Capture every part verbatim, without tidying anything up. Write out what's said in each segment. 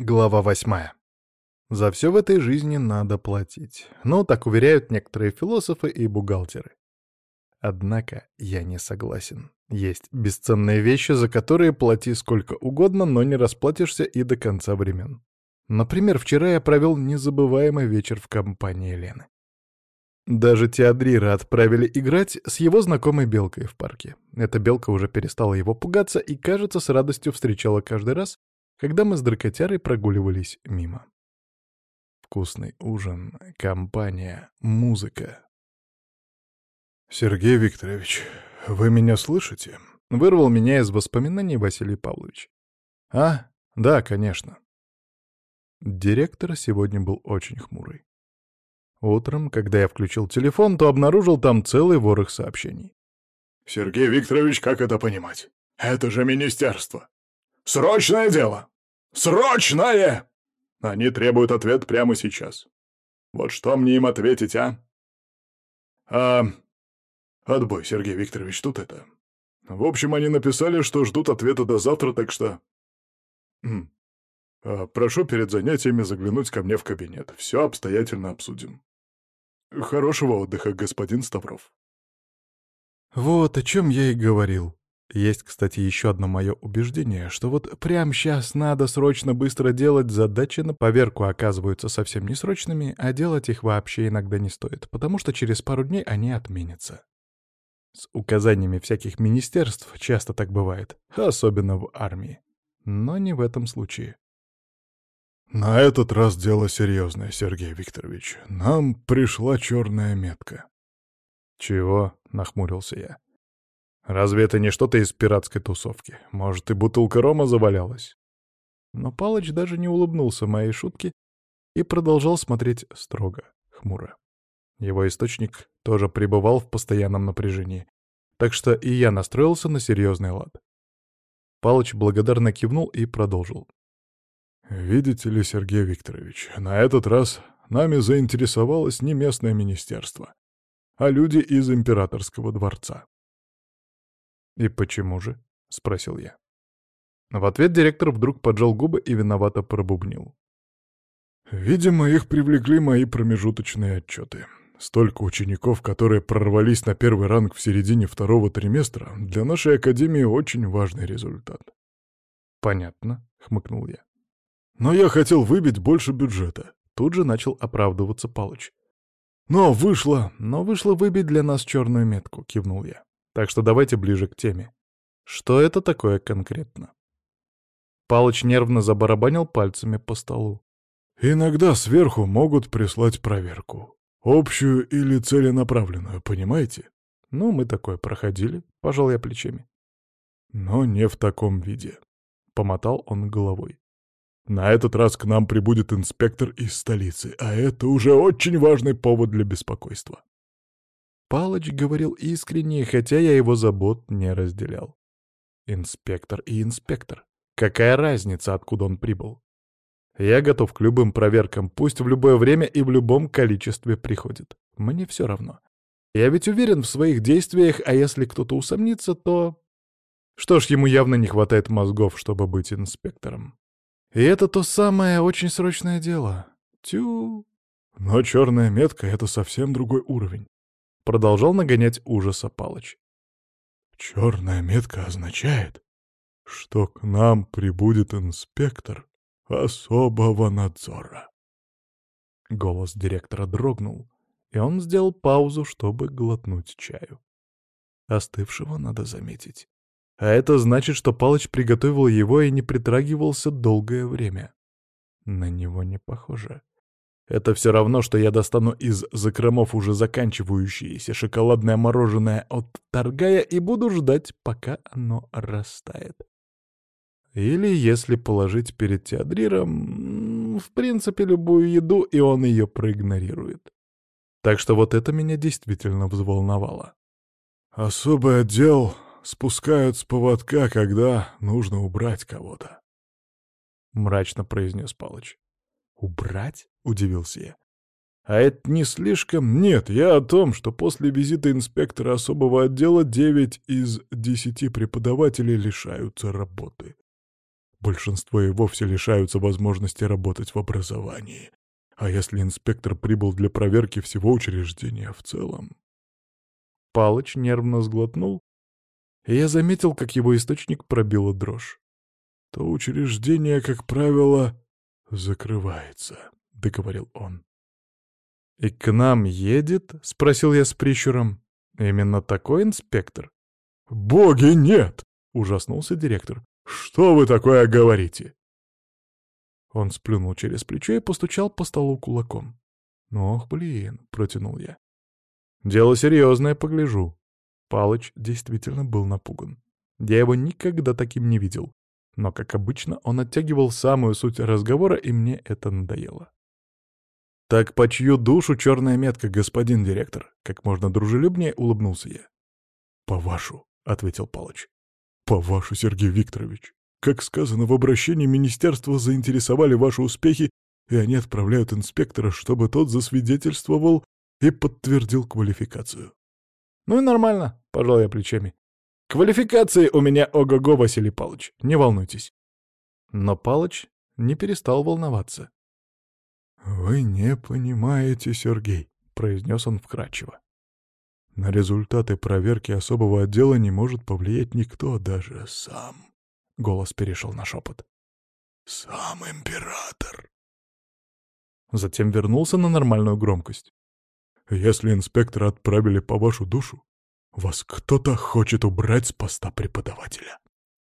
Глава восьмая. За все в этой жизни надо платить. Ну, так уверяют некоторые философы и бухгалтеры. Однако я не согласен. Есть бесценные вещи, за которые плати сколько угодно, но не расплатишься и до конца времен. Например, вчера я провел незабываемый вечер в компании Лены. Даже Теодрира отправили играть с его знакомой белкой в парке. Эта белка уже перестала его пугаться и, кажется, с радостью встречала каждый раз, когда мы с дракотярой прогуливались мимо. Вкусный ужин, компания, музыка. «Сергей Викторович, вы меня слышите?» — вырвал меня из воспоминаний Василий Павлович. «А, да, конечно». Директор сегодня был очень хмурый. Утром, когда я включил телефон, то обнаружил там целый ворох сообщений. «Сергей Викторович, как это понимать? Это же министерство! Срочное дело! Срочное! Они требуют ответ прямо сейчас. Вот что мне им ответить, а? А... Отбой, Сергей Викторович, тут это... В общем, они написали, что ждут ответа до завтра, так что... Хм. А, прошу перед занятиями заглянуть ко мне в кабинет. Все обстоятельно обсудим. Хорошего отдыха, господин Ставров». Вот о чем я и говорил. Есть, кстати, еще одно мое убеждение, что вот прямо сейчас надо срочно быстро делать задачи на поверку оказываются совсем не срочными, а делать их вообще иногда не стоит, потому что через пару дней они отменятся. С указаниями всяких министерств часто так бывает, особенно в армии. Но не в этом случае. «На этот раз дело серьезное, Сергей Викторович. Нам пришла черная метка». «Чего?» — нахмурился я. «Разве это не что-то из пиратской тусовки? Может, и бутылка рома завалялась?» Но Палыч даже не улыбнулся моей шутке и продолжал смотреть строго, хмуро. Его источник тоже пребывал в постоянном напряжении, так что и я настроился на серьезный лад. Палыч благодарно кивнул и продолжил. «Видите ли, Сергей Викторович, на этот раз нами заинтересовалось не местное министерство, а люди из императорского дворца». «И почему же?» — спросил я. В ответ директор вдруг поджал губы и виновато пробубнил. «Видимо, их привлекли мои промежуточные отчеты. Столько учеников, которые прорвались на первый ранг в середине второго триместра, для нашей академии очень важный результат». «Понятно», — хмыкнул я. «Но я хотел выбить больше бюджета». Тут же начал оправдываться Палыч. «Но вышло...» «Но вышло выбить для нас черную метку», — кивнул я. «Так что давайте ближе к теме. Что это такое конкретно?» Палыч нервно забарабанил пальцами по столу. «Иногда сверху могут прислать проверку. Общую или целенаправленную, понимаете?» «Ну, мы такое проходили», — пожал я плечами. «Но не в таком виде», — помотал он головой. «На этот раз к нам прибудет инспектор из столицы, а это уже очень важный повод для беспокойства». Палыч говорил искренне, хотя я его забот не разделял. Инспектор и инспектор. Какая разница, откуда он прибыл? Я готов к любым проверкам, пусть в любое время и в любом количестве приходит. Мне все равно. Я ведь уверен в своих действиях, а если кто-то усомнится, то... Что ж, ему явно не хватает мозгов, чтобы быть инспектором. И это то самое очень срочное дело. Тю... «Но черная метка — это совсем другой уровень», — продолжал нагонять ужаса Палыч. «Черная метка означает, что к нам прибудет инспектор особого надзора». Голос директора дрогнул, и он сделал паузу, чтобы глотнуть чаю. Остывшего, надо заметить. А это значит, что Палыч приготовил его и не притрагивался долгое время. На него не похоже. Это все равно, что я достану из закромов уже заканчивающееся шоколадное мороженое от Торгая и буду ждать, пока оно растает. Или если положить перед Теодриром, в принципе, любую еду, и он ее проигнорирует. Так что вот это меня действительно взволновало. «Особый отдел спускают с поводка, когда нужно убрать кого-то», — мрачно произнес Палыч. «Убрать?» — удивился я. «А это не слишком...» «Нет, я о том, что после визита инспектора особого отдела девять из десяти преподавателей лишаются работы. Большинство и вовсе лишаются возможности работать в образовании. А если инспектор прибыл для проверки всего учреждения в целом? Палыч нервно сглотнул, и я заметил, как его источник пробила дрожь. То учреждение, как правило, закрывается, — договорил он. «И к нам едет?» — спросил я с прищуром. «Именно такой инспектор?» «Боги, нет!» — ужаснулся директор. «Что вы такое говорите?» Он сплюнул через плечо и постучал по столу кулаком. «Ох, блин!» — протянул я. «Дело серьезное, погляжу». Палыч действительно был напуган. Я его никогда таким не видел. Но, как обычно, он оттягивал самую суть разговора, и мне это надоело. «Так по чью душу черная метка, господин директор?» Как можно дружелюбнее улыбнулся я. «По вашу», — ответил Палыч. «По вашу, Сергей Викторович. Как сказано в обращении, министерства заинтересовали ваши успехи, и они отправляют инспектора, чтобы тот засвидетельствовал и подтвердил квалификацию». «Ну и нормально», — пожал я плечами. «Квалификации у меня ого-го, Василий Палыч, не волнуйтесь». Но Палыч не перестал волноваться. «Вы не понимаете, Сергей», — произнес он вкратчиво. «На результаты проверки особого отдела не может повлиять никто, даже сам». Голос перешел на шепот. «Сам император». Затем вернулся на нормальную громкость. «Если инспектора отправили по вашу душу, вас кто-то хочет убрать с поста преподавателя».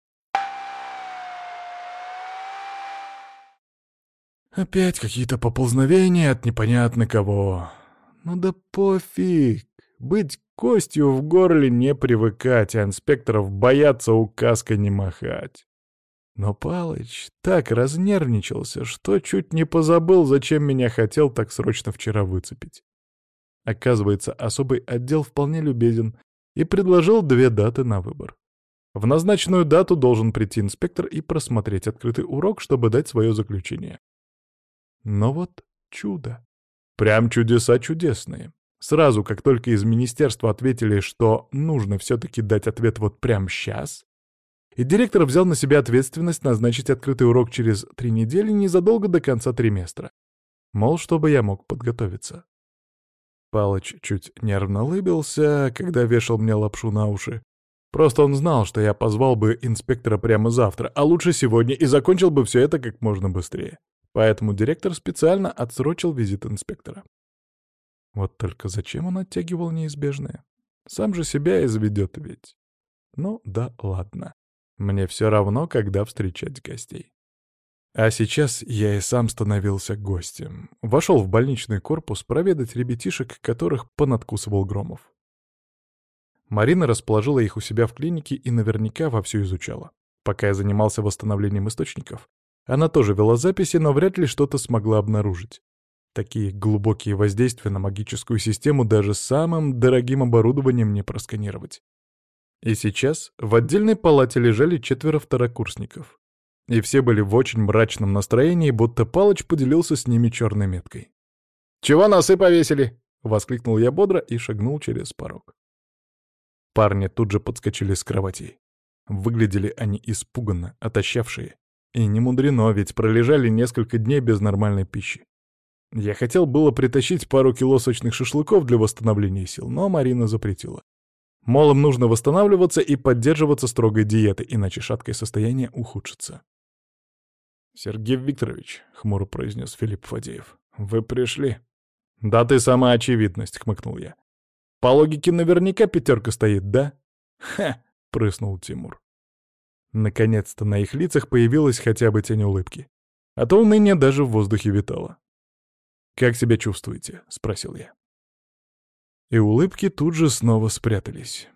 Опять какие-то поползновения от непонятно кого. Ну да пофиг. Быть костью в горле не привыкать, а инспекторов бояться указкой не махать. Но Палыч так разнервничался, что чуть не позабыл, зачем меня хотел так срочно вчера выцепить. Оказывается, особый отдел вполне любезен и предложил две даты на выбор. В назначенную дату должен прийти инспектор и просмотреть открытый урок, чтобы дать свое заключение. Но вот чудо. Прям чудеса чудесные. Сразу, как только из министерства ответили, что нужно все-таки дать ответ вот прямо сейчас, и директор взял на себя ответственность назначить открытый урок через три недели незадолго до конца триместра. Мол, чтобы я мог подготовиться. Палыч чуть нервно улыбился, когда вешал мне лапшу на уши. Просто он знал, что я позвал бы инспектора прямо завтра, а лучше сегодня, и закончил бы все это как можно быстрее. Поэтому директор специально отсрочил визит инспектора. Вот только зачем он оттягивал неизбежное? Сам же себя изведет ведь. Ну да ладно. Мне все равно, когда встречать гостей. А сейчас я и сам становился гостем. Вошел в больничный корпус проведать ребятишек, которых понадкусывал Громов. Марина расположила их у себя в клинике и наверняка вовсю изучала. Пока я занимался восстановлением источников, она тоже вела записи, но вряд ли что-то смогла обнаружить. Такие глубокие воздействия на магическую систему даже самым дорогим оборудованием не просканировать. И сейчас в отдельной палате лежали четверо второкурсников. И все были в очень мрачном настроении, будто Палыч поделился с ними черной меткой. «Чего носы повесили?» — воскликнул я бодро и шагнул через порог. Парни тут же подскочили с кроватей. Выглядели они испуганно, отощавшие. И не мудрено, ведь пролежали несколько дней без нормальной пищи. Я хотел было притащить пару кило сочных шашлыков для восстановления сил, но Марина запретила. Мол, им нужно восстанавливаться и поддерживаться строгой диетой, иначе шаткое состояние ухудшится. «Сергей Викторович», — хмуро произнес Филипп Фадеев, — «вы пришли». «Да ты сама очевидность», — хмыкнул я. «По логике наверняка пятерка стоит, да?» «Ха!» — прыснул Тимур. Наконец-то на их лицах появилась хотя бы тень улыбки. А то уныние даже в воздухе витало. «Как себя чувствуете?» — спросил я. И улыбки тут же снова спрятались.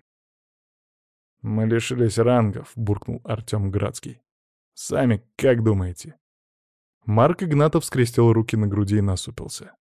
«Мы лишились рангов», — буркнул Артем Градский. «Сами как думаете?» Марк Игнатов скрестил руки на груди и насупился.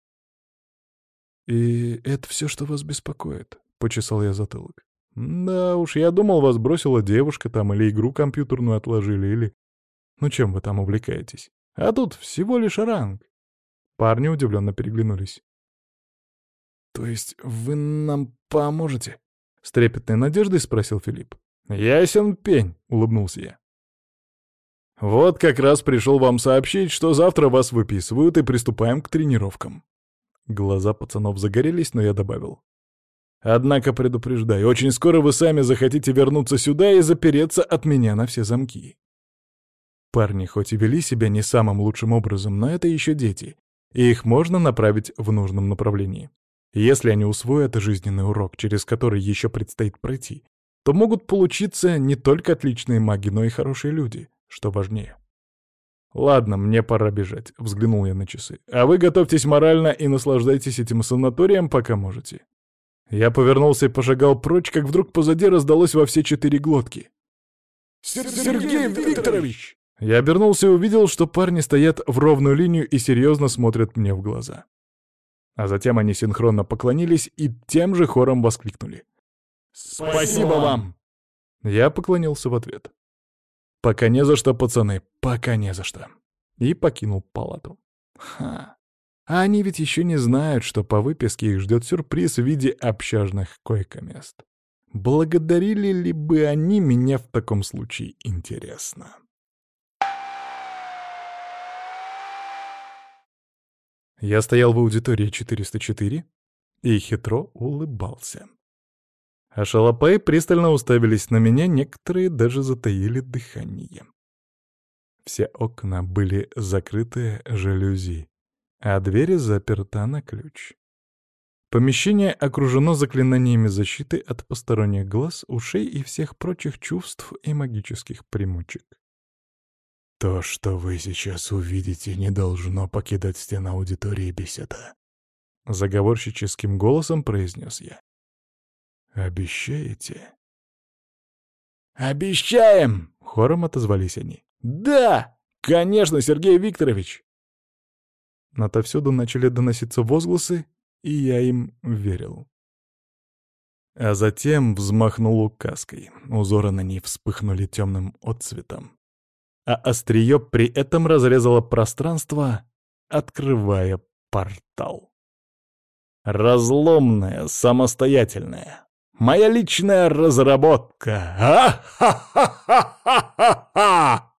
«И это все, что вас беспокоит?» — почесал я затылок. «Да уж, я думал, вас бросила девушка там, или игру компьютерную отложили, или... Ну чем вы там увлекаетесь? А тут всего лишь ранг». Парни удивленно переглянулись. «То есть вы нам поможете?» — с трепетной надеждой спросил Филипп. «Ясен пень», — улыбнулся я. Вот как раз пришел вам сообщить, что завтра вас выписывают и приступаем к тренировкам». Глаза пацанов загорелись, но я добавил: «Однако предупреждаю, очень скоро вы сами захотите вернуться сюда и запереться от меня на все замки». Парни хоть и вели себя не самым лучшим образом, но это еще дети, и их можно направить в нужном направлении. Если они усвоят жизненный урок, через который еще предстоит пройти, то могут получиться не только отличные маги, но и хорошие люди, что важнее. «Ладно, мне пора бежать», — взглянул я на часы. «А вы готовьтесь морально и наслаждайтесь этим санаторием, пока можете». Я повернулся и пошагал прочь, как вдруг позади раздалось во все четыре глотки: «Сергей Викторович!» Я обернулся и увидел, что парни стоят в ровную линию и серьезно смотрят мне в глаза. А затем они синхронно поклонились и тем же хором воскликнули: «Спасибо вам!» Я поклонился в ответ. «Пока не за что, пацаны, пока не за что!» И покинул палату. Ха! А они ведь еще не знают, что по выписке их ждет сюрприз в виде общажных койко-мест. Благодарили ли бы они меня в таком случае, интересно? Я стоял в аудитории четыреста четыре и хитро улыбался. А шалопаи пристально уставились на меня, некоторые даже затаили дыхание. Все окна были закрыты жалюзи, а дверь заперта на ключ. Помещение окружено заклинаниями защиты от посторонних глаз, ушей и всех прочих чувств и магических примочек. «То, что вы сейчас увидите, не должно покидать стены аудитории, беседа», — заговорщическим голосом произнес я. «Обещаете?» «Обещаем!» — хором отозвались они. «Да! Конечно, Сергей Викторович!» Отовсюду начали доноситься возгласы, и я им верил. А затем взмахнул указкой. Узоры на ней вспыхнули темным отцветом, а острие при этом разрезало пространство, открывая портал. Разломная, самостоятельная. Моя личная разработка. А-ха-ха-ха-ха-ха!